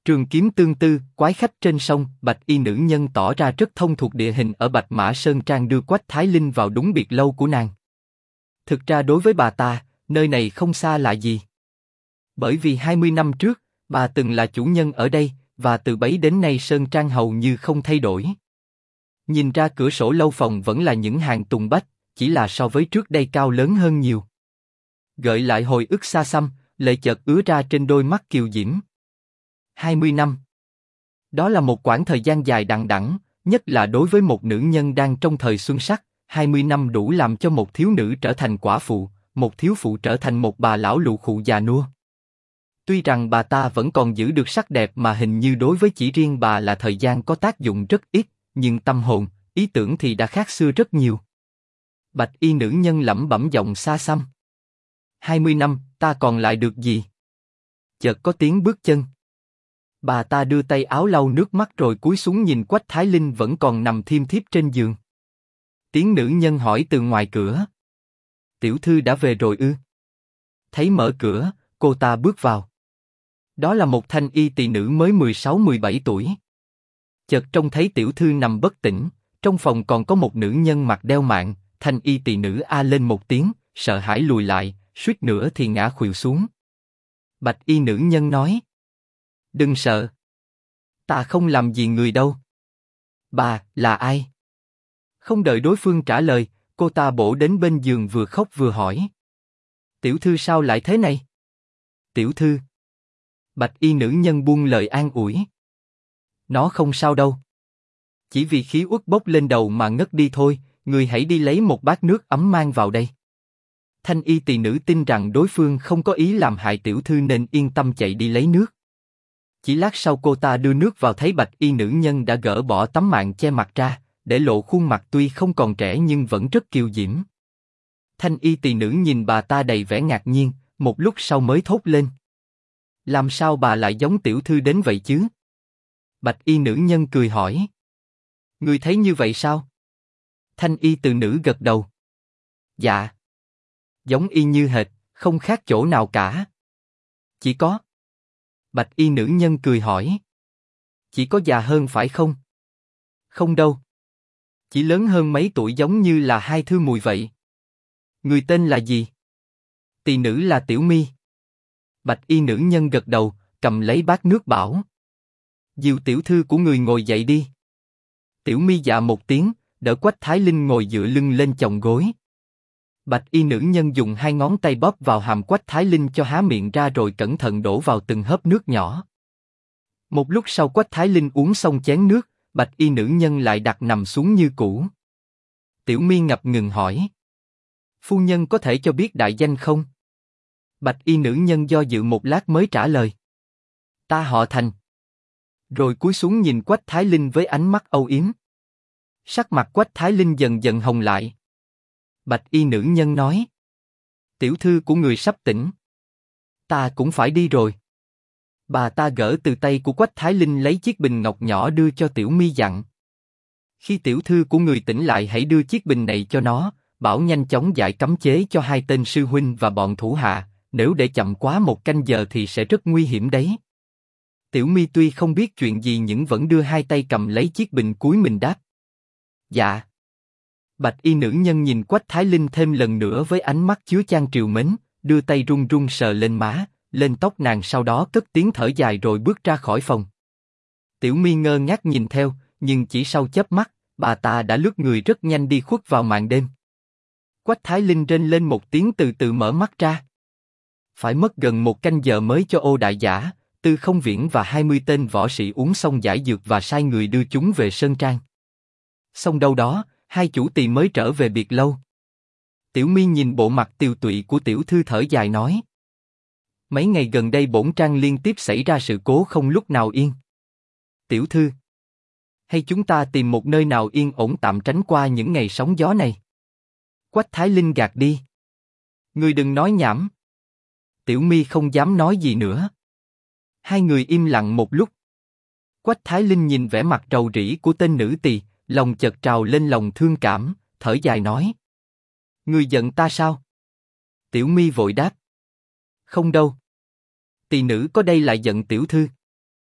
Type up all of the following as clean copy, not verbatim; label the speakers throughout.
Speaker 1: Trường kiếm tương tư, quái khách trên sông, bạch y nữ nhân tỏ ra rất thông thuộc địa hình ở Bạch Mã Sơn Trang đưa Quách Thái Linh vào đúng biệt lâu của nàng. Thực ra đối với bà ta, nơi này không xa lạ gì. Bởi vì 20 năm trước, bà từng là chủ nhân ở đây, và từ bấy đến nay Sơn Trang hầu như không thay đổi. Nhìn ra cửa sổ lâu phòng vẫn là những hàng tùng bách, chỉ là so với trước đây cao lớn hơn nhiều. Gợi lại hồi ức xa xăm, lệ chợt ứa ra trên đôi mắt kiều diễm. 20 năm. Đó là một quãng thời gian dài đằng đẵng, nhất là đối với một nữ nhân đang trong thời xuân sắc. 20 năm đủ làm cho một thiếu nữ trở thành quả phụ, một thiếu phụ trở thành một bà lão lụ khụ già nua. Tuy rằng bà ta vẫn còn giữ được sắc đẹp mà hình như đối với chỉ riêng bà là thời gian có tác dụng rất ít, nhưng tâm hồn, ý tưởng thì đã khác xưa rất nhiều. Bạch y nữ nhân lẩm bẩm giọng xa xăm. 20 năm, ta còn lại được gì? Chợt có tiếng bước chân. Bà ta đưa tay áo lau nước mắt rồi cúi xuống nhìn Quách Thái Linh vẫn còn nằm thiêm thiếp trên giường. Tiếng nữ nhân hỏi từ ngoài cửa. Tiểu thư đã về rồi ư? Thấy mở cửa, cô ta bước vào. Đó là một thanh y tỳ nữ mới 16-17 tuổi. Chợt trông thấy tiểu thư nằm bất tỉnh, trong phòng còn có một nữ nhân mặc đeo mạng, thanh y tỳ nữ a lên một tiếng, sợ hãi lùi lại, suýt nữa thì ngã khuỵu xuống. Bạch y nữ nhân nói. Đừng sợ. Ta không làm gì người đâu. Bà, là ai? Không đợi đối phương trả lời, cô ta bổ đến bên giường vừa khóc vừa hỏi. Tiểu thư sao lại thế này? Tiểu thư. Bạch y nữ nhân buông lời an ủi. Nó không sao đâu. Chỉ vì khí uất bốc lên đầu mà ngất đi thôi, người hãy đi lấy một bát nước ấm mang vào đây. Thanh y tỳ nữ tin rằng đối phương không có ý làm hại tiểu thư nên yên tâm chạy đi lấy nước. Chỉ lát sau cô ta đưa nước vào thấy bạch y nữ nhân đã gỡ bỏ tấm màn che mặt ra, để lộ khuôn mặt tuy không còn trẻ nhưng vẫn rất kiều diễm. Thanh y tỳ nữ nhìn bà ta đầy vẻ ngạc nhiên, một lúc sau mới thốt lên. Làm sao bà lại giống tiểu thư đến vậy chứ? Bạch y nữ nhân cười hỏi. Ngươi thấy như vậy sao? Thanh y từ nữ gật đầu. Dạ. Giống y như hệt, không khác chỗ nào cả. Chỉ có. Bạch y nữ nhân cười hỏi. Chỉ có già hơn phải không? Không đâu. Chỉ lớn hơn mấy tuổi giống như là hai thư mùi vậy. Người tên là gì? Tỳ nữ là Tiểu Mi. Bạch y nữ nhân gật đầu, cầm lấy bát nước bảo. Dìu tiểu thư của người ngồi dậy đi. Tiểu Mi dạ một tiếng, đỡ Quách Thái Linh ngồi dựa lưng lên chồng gối. Bạch y nữ nhân dùng hai ngón tay bóp vào hàm Quách Thái Linh cho há miệng ra rồi cẩn thận đổ vào từng hớp nước nhỏ. Một lúc sau Quách Thái Linh uống xong chén nước, bạch y nữ nhân lại đặt nằm xuống như cũ. Tiểu Mi ngập ngừng hỏi. Phu nhân có thể cho biết đại danh không? Bạch y nữ nhân do dự một lát mới trả lời. Ta họ Thành. Rồi cúi xuống nhìn Quách Thái Linh với ánh mắt âu yếm. Sắc mặt Quách Thái Linh dần dần hồng lại. Bạch y nữ nhân nói. Tiểu thư của người sắp tỉnh. Ta cũng phải đi rồi. Bà ta gỡ từ tay của Quách Thái Linh lấy chiếc bình ngọc nhỏ đưa cho Tiểu Mi dặn. Khi tiểu thư của người tỉnh lại hãy đưa chiếc bình này cho nó, bảo nhanh chóng giải cấm chế cho hai tên sư huynh và bọn thủ hạ, nếu để chậm quá 1 canh giờ thì sẽ rất nguy hiểm đấy. Tiểu Mi tuy không biết chuyện gì nhưng vẫn đưa hai tay cầm lấy chiếc bình cúi mình đáp. Dạ. Bạch y nữ nhân nhìn Quách Thái Linh thêm lần nữa với ánh mắt chứa chan trìu mến, đưa tay run run sờ lên má, lên tóc nàng sau đó cất tiếng thở dài rồi bước ra khỏi phòng. Tiểu Mi ngơ ngác nhìn theo, nhưng chỉ sau chớp mắt, bà ta đã lướt người rất nhanh đi khuất vào màn đêm. Quách Thái Linh rên lên một tiếng từ từ mở mắt ra. Phải mất gần 1 canh giờ mới cho Ô Đại Giả, Tư Không Viễn và 20 tên võ sĩ uống xong giải dược và sai người đưa chúng về Sơn Trang. Xong đâu đó, hai chủ tỳ mới trở về biệt lâu. Tiểu Mi nhìn bộ mặt tiều tụy của tiểu thư thở dài nói. Mấy ngày gần đây bổn trang liên tiếp xảy ra sự cố không lúc nào yên. Tiểu thư, hay chúng ta tìm một nơi nào yên ổn tạm tránh qua những ngày sóng gió này? Quách Thái Linh gạt đi. Ngươi đừng nói nhảm. Tiểu Mi không dám nói gì nữa. Hai người im lặng một lúc. Quách Thái Linh nhìn vẻ mặt rầu rĩ của tên nữ tỳ, lòng chợt trào lên lòng thương cảm, thở dài nói. Ngươi giận ta sao? Tiểu Mi vội đáp. Không đâu. Tỳ nữ có đây lại giận tiểu thư.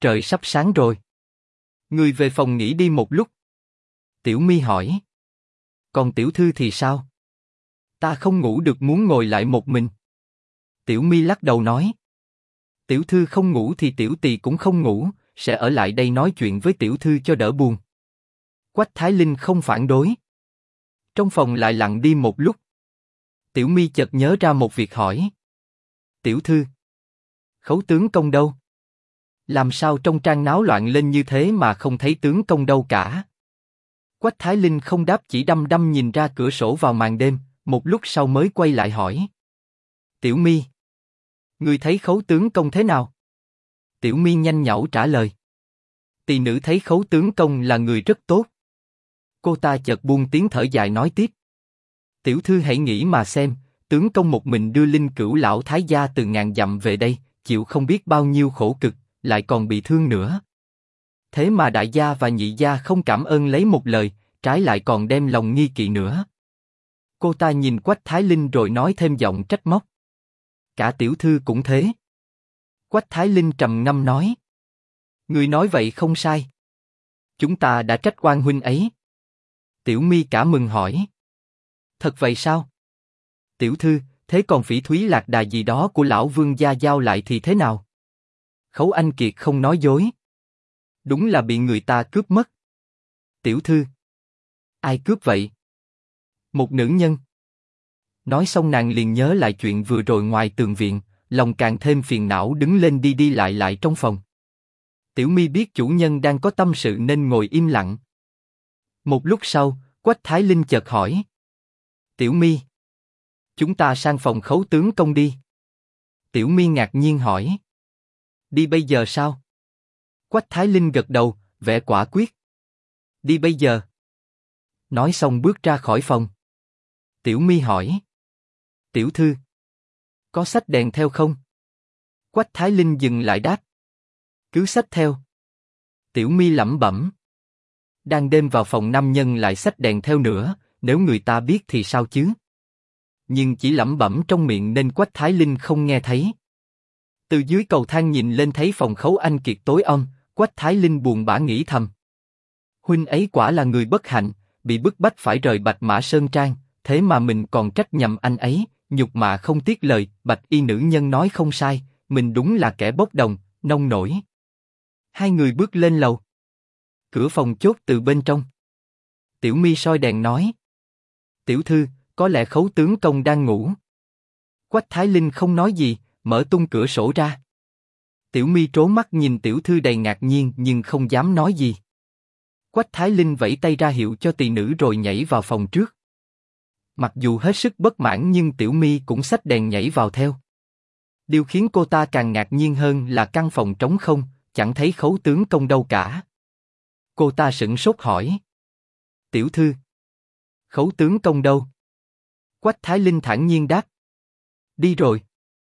Speaker 1: Trời sắp sáng rồi. Người về phòng nghỉ đi một lúc. Tiểu My hỏi. Còn tiểu thư thì sao? Ta không ngủ được, muốn ngồi lại một mình. Tiểu My lắc đầu nói. Tiểu thư không ngủ thì tiểu tỳ cũng không ngủ, sẽ ở lại đây nói chuyện với tiểu thư cho đỡ buồn. Quách Thái Linh không phản đối. Trong phòng lại lặng đi một lúc. Tiểu My chợt nhớ ra một việc hỏi. Tiểu thư, Khấu tướng công đâu? Làm sao trong trang náo loạn lên như thế mà không thấy tướng công đâu cả? Quách Thái Linh không đáp, chỉ đăm đăm nhìn ra cửa sổ vào màn đêm, một lúc sau mới quay lại hỏi. Tiểu My, ngươi thấy Khấu tướng công thế nào? Tiểu My nhanh nhảu trả lời. Tỳ nữ thấy Khấu tướng công là người rất tốt. Cô ta chợt buông tiếng thở dài nói tiếp. Tiểu thư hãy nghĩ mà xem, tướng công một mình đưa Linh Cửu lão thái gia từ ngàn dặm về đây, chịu không biết bao nhiêu khổ cực, lại còn bị thương nữa. Thế mà đại gia và nhị gia không cảm ơn lấy một lời, trái lại còn đem lòng nghi kỵ nữa. Cô ta nhìn Quách Thái Linh rồi nói thêm giọng trách móc. Cả tiểu thư cũng thế. Quách Thái Linh trầm ngâm nói. Người nói vậy không sai. Chúng ta đã trách oan huynh ấy. Tiểu My cả mừng hỏi. Thật vậy sao? Tiểu thư, thế còn phỉ thúy lạc đà gì đó của lão vương gia giao lại thì thế nào? Khấu Anh Kiệt không nói dối. Đúng là bị người ta cướp mất. Tiểu thư. Ai cướp vậy? Một nữ nhân. Nói xong nàng liền nhớ lại chuyện vừa rồi ngoài tường viện, lòng càng thêm phiền não đứng lên đi đi lại lại trong phòng. Tiểu My biết chủ nhân đang có tâm sự nên ngồi im lặng. Một lúc sau, Quách Thái Linh chợt hỏi. Tiểu My, chúng ta sang phòng Khấu tướng công đi. Tiểu My ngạc nhiên hỏi. Đi bây giờ sao? Quách Thái Linh gật đầu, vẻ quả quyết. Đi bây giờ. Nói xong bước ra khỏi phòng. Tiểu My hỏi. Tiểu thư, có xách đèn theo không? Quách Thái Linh dừng lại đáp. Cứ xách theo. Tiểu My lẩm bẩm. Đang đêm vào phòng nam nhân lại xách đèn theo nữa, nếu người ta biết thì sao chứ? Nhưng chỉ lẩm bẩm trong miệng nên Quách Thái Linh không nghe thấy. Từ dưới cầu thang nhìn lên thấy phòng Khấu Anh Kiệt tối om, Quách Thái Linh buồn bã nghĩ thầm. Huynh ấy quả là người bất hạnh, bị bức bách phải rời Bạch Mã Sơn Trang, thế mà mình còn trách nhầm anh ấy, nhục mạ không tiếc lời. Bạch y nữ nhân nói không sai, mình đúng là kẻ bốc đồng, nông nổi. Hai người bước lên lầu. Cửa phòng chốt từ bên trong. Tiểu My soi đèn nói. Tiểu thư, có lẽ Khấu tướng công đang ngủ. Quách Thái Linh không nói gì, mở tung cửa sổ ra. Tiểu My trố mắt nhìn tiểu thư đầy ngạc nhiên nhưng không dám nói gì. Quách Thái Linh vẫy tay ra hiệu cho tỳ nữ rồi nhảy vào phòng trước. Mặc dù hết sức bất mãn nhưng Tiểu My cũng xách đèn nhảy vào theo. Điều khiến cô ta càng ngạc nhiên hơn là căn phòng trống không, chẳng thấy Khấu tướng công đâu cả. Cô ta sửng sốt hỏi. Tiểu thư, Khấu tướng công đâu? Quách Thái Linh thản nhiên đáp. Đi rồi.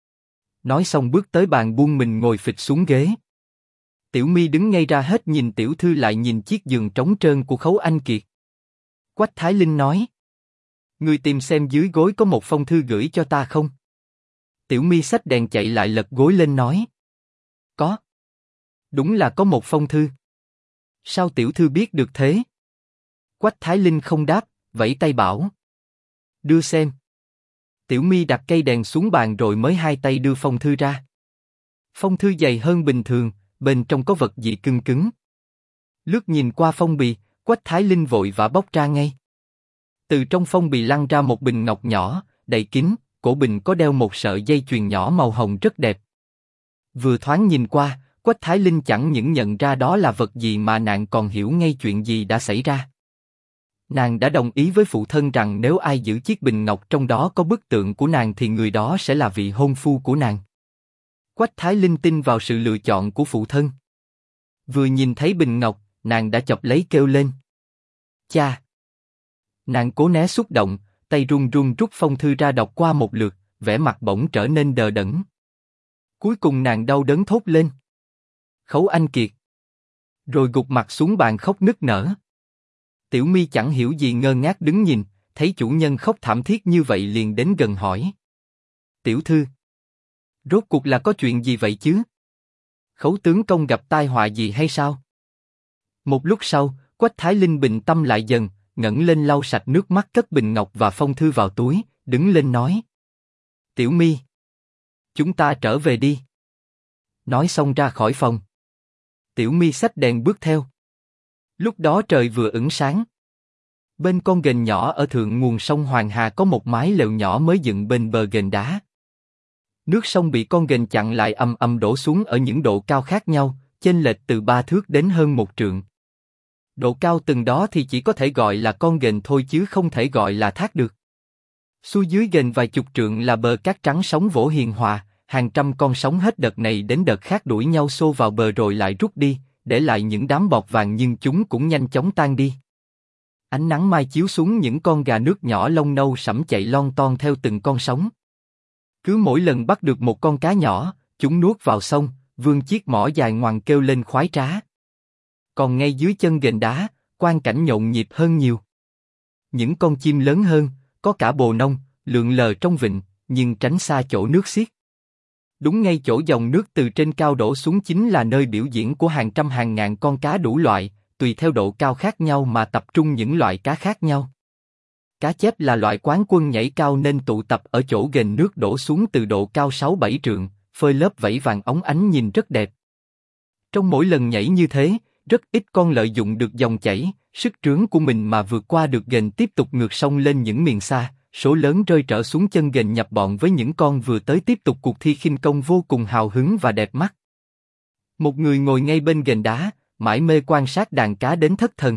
Speaker 1: Nói xong bước tới bàn buông mình ngồi phịch xuống ghế. Tiểu My đứng ngây ra hết nhìn tiểu thư lại nhìn chiếc giường trống trơn của Khấu Anh Kiệt. Quách Thái Linh nói. Người tìm xem dưới gối có một phong thư gửi cho ta không? Tiểu My xách đèn chạy lại lật gối lên nói. Có. Đúng là có một phong thư. Sao tiểu thư biết được thế? Quách Thái Linh không đáp, vẫy tay bảo. Đưa xem. Tiểu My đặt cây đèn xuống bàn rồi mới hai tay đưa phong thư ra. Phong thư dày hơn bình thường, bên trong có vật gì cứng cứng. Lướt nhìn qua phong bì, Quách Thái Linh vội vã bóc ra ngay. Từ trong phong bì lăn ra một bình ngọc nhỏ, đầy kín, cổ bình có đeo một sợi dây chuyền nhỏ màu hồng rất đẹp. Vừa thoáng nhìn qua, Quách Thái Linh chẳng những nhận ra đó là vật gì mà nàng còn hiểu ngay chuyện gì đã xảy ra. Nàng đã đồng ý với phụ thân rằng nếu ai giữ chiếc bình ngọc trong đó có bức tượng của nàng thì người đó sẽ là vị hôn phu của nàng. Quách Thái Linh tin vào sự lựa chọn của phụ thân. Vừa nhìn thấy bình ngọc, nàng đã chộp lấy kêu lên. Cha! Nàng cố né xúc động, tay run run rút phong thư ra đọc qua một lượt, vẻ mặt bỗng trở nên đờ đẫn. Cuối cùng nàng đau đớn thốt lên. Khấu Anh Kiệt! Rồi gục mặt xuống bàn khóc nức nở. Tiểu My chẳng hiểu gì ngơ ngác đứng nhìn, thấy chủ nhân khóc thảm thiết như vậy liền đến gần hỏi. Tiểu thư! Rốt cuộc là có chuyện gì vậy chứ? Khấu tướng công gặp tai họa gì hay sao? Một lúc sau, Quách Thái Linh bình tâm lại dần, ngẩng lên lau sạch nước mắt cất bình ngọc và phong thư vào túi, đứng lên nói. Tiểu My, chúng ta trở về đi. Nói xong ra khỏi phòng. Tiểu My xách đèn bước theo. Lúc đó trời vừa ửng sáng. Bên con ghềnh nhỏ ở thượng nguồn sông Hoàng Hà có một mái lều nhỏ mới dựng bên bờ ghềnh đá. Nước sông bị con ghềnh chặn lại ầm ầm đổ xuống ở những độ cao khác nhau, chênh lệch từ 3 thước đến hơn 1 trượng. Độ cao từng đó thì chỉ có thể gọi là con ghềnh thôi chứ không thể gọi là thác được. Xuôi dưới ghềnh vài chục trượng là bờ cát trắng sóng vỗ hiền hòa, hàng trăm con sóng hết đợt này đến đợt khác đuổi nhau xô vào bờ rồi lại rút đi, để lại những đám bọt vàng nhưng chúng cũng nhanh chóng tan đi. Ánh nắng mai chiếu xuống những con gà nước nhỏ lông nâu sẫm chạy lon ton theo từng con sóng. Cứ mỗi lần bắt được một con cá nhỏ, chúng nuốt vào sông, vươn chiếc mỏ dài ngoằng kêu lên khoái trá. Còn ngay dưới chân ghềnh đá, quang cảnh nhộn nhịp hơn nhiều. Những con chim lớn hơn, có cả bồ nông, lượn lờ trong vịnh, nhưng tránh xa chỗ nước xiết. Đúng ngay chỗ dòng nước từ trên cao đổ xuống chính là nơi biểu diễn của hàng trăm hàng ngàn con cá đủ loại, tùy theo độ cao khác nhau mà tập trung những loại cá khác nhau. Cá chép là loại quán quân nhảy cao nên tụ tập ở chỗ ghềnh nước đổ xuống từ độ cao 6-7 trượng, phơi lớp vảy vàng óng ánh nhìn rất đẹp. Trong mỗi lần nhảy như thế, rất ít con lợi dụng được dòng chảy, sức trướng của mình mà vượt qua được ghềnh tiếp tục ngược sông lên những miền xa, số lớn rơi trở xuống chân ghềnh nhập bọn với những con vừa tới tiếp tục cuộc thi khinh công vô cùng hào hứng và đẹp mắt. Một người ngồi ngay bên ghềnh đá, mải mê quan sát đàn cá đến thất thần.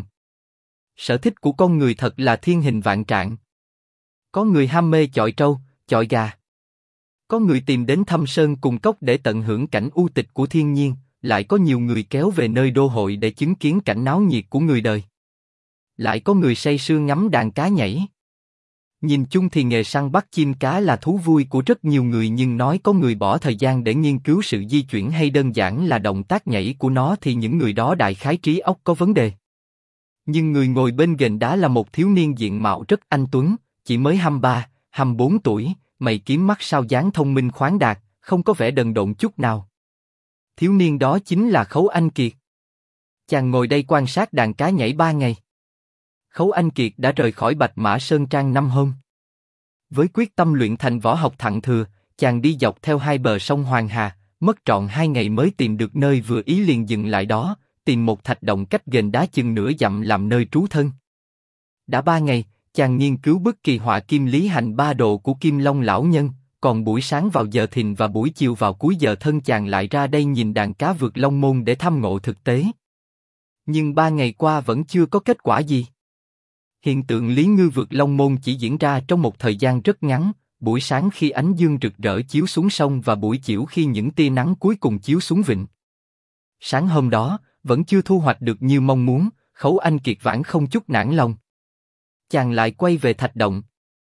Speaker 1: Sở thích của con người thật là thiên hình vạn trạng. Có người ham mê chọi trâu, chọi gà. Có người tìm đến thâm sơn cùng cốc để tận hưởng cảnh u tịch của thiên nhiên, lại có nhiều người kéo về nơi đô hội để chứng kiến cảnh náo nhiệt của người đời. Lại có người say sưa ngắm đàn cá nhảy. Nhìn chung thì nghề săn bắt chim cá là thú vui của rất nhiều người, nhưng nói có người bỏ thời gian để nghiên cứu sự di chuyển hay đơn giản là động tác nhảy của nó thì những người đó đại khái trí óc có vấn đề. Nhưng người ngồi bên ghềnh đá là một thiếu niên diện mạo rất anh tuấn, chỉ mới 23, 24 tuổi, mày kiếm mắt sao dáng thông minh khoáng đạt, không có vẻ đần độn chút nào. Thiếu niên đó chính là Khấu Anh Kiệt. Chàng ngồi đây quan sát đàn cá nhảy 3 ngày. Khấu Anh Kiệt đã rời khỏi Bạch Mã Sơn Trang 5 hôm. Với quyết tâm luyện thành võ học thặng thừa, chàng đi dọc theo hai bờ sông Hoàng Hà, mất trọn 2 ngày mới tìm được nơi vừa ý liền dừng lại đó, tìm một thạch động cách ghềnh đá chừng nửa dặm làm nơi trú thân. Đã 3 ngày, chàng nghiên cứu bức kỳ họa Kim Lý Hành 3 độ của Kim Long lão nhân, còn buổi sáng vào giờ thìn và buổi chiều vào cuối giờ thân chàng lại ra đây nhìn đàn cá vượt Long Môn để thăm ngộ thực tế. Nhưng 3 ngày qua vẫn chưa có kết quả gì. Hiện tượng Lý Ngư vượt Long Môn chỉ diễn ra trong một thời gian rất ngắn, buổi sáng khi ánh dương rực rỡ chiếu xuống sông và buổi chiều khi những tia nắng cuối cùng chiếu xuống vịnh. Sáng hôm đó, vẫn chưa thu hoạch được như mong muốn, Khấu Anh Kiệt vãn không chút nản lòng. Chàng lại quay về thạch động.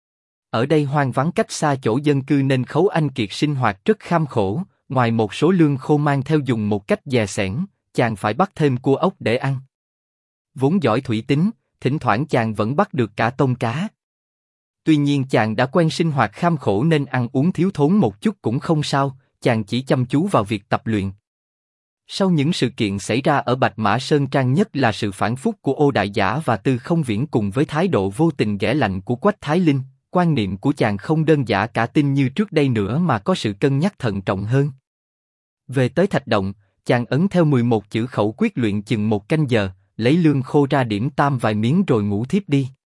Speaker 1: Ở đây hoang vắng cách xa chỗ dân cư nên Khấu Anh Kiệt sinh hoạt rất kham khổ, ngoài một số lương khô mang theo dùng một cách dè sẻn, chàng phải bắt thêm cua ốc để ăn. Vốn giỏi thủy tính, thỉnh thoảng chàng vẫn bắt được cả tôm cá. Tuy nhiên chàng đã quen sinh hoạt kham khổ nên ăn uống thiếu thốn một chút cũng không sao, chàng chỉ chăm chú vào việc tập luyện. Sau những sự kiện xảy ra ở Bạch Mã Sơn Trang, nhất là sự phản phúc của Ô Đại Giả và Tư Không Viễn cùng với thái độ vô tình ghẻ lạnh của Quách Thái Linh, quan niệm của chàng không đơn giản cả tin như trước đây nữa mà có sự cân nhắc thận trọng hơn. Về tới thạch động, chàng ấn theo 11 chữ khẩu quyết luyện chừng 1 canh giờ, lấy lương khô ra điểm tam vài miếng rồi ngủ thiếp đi.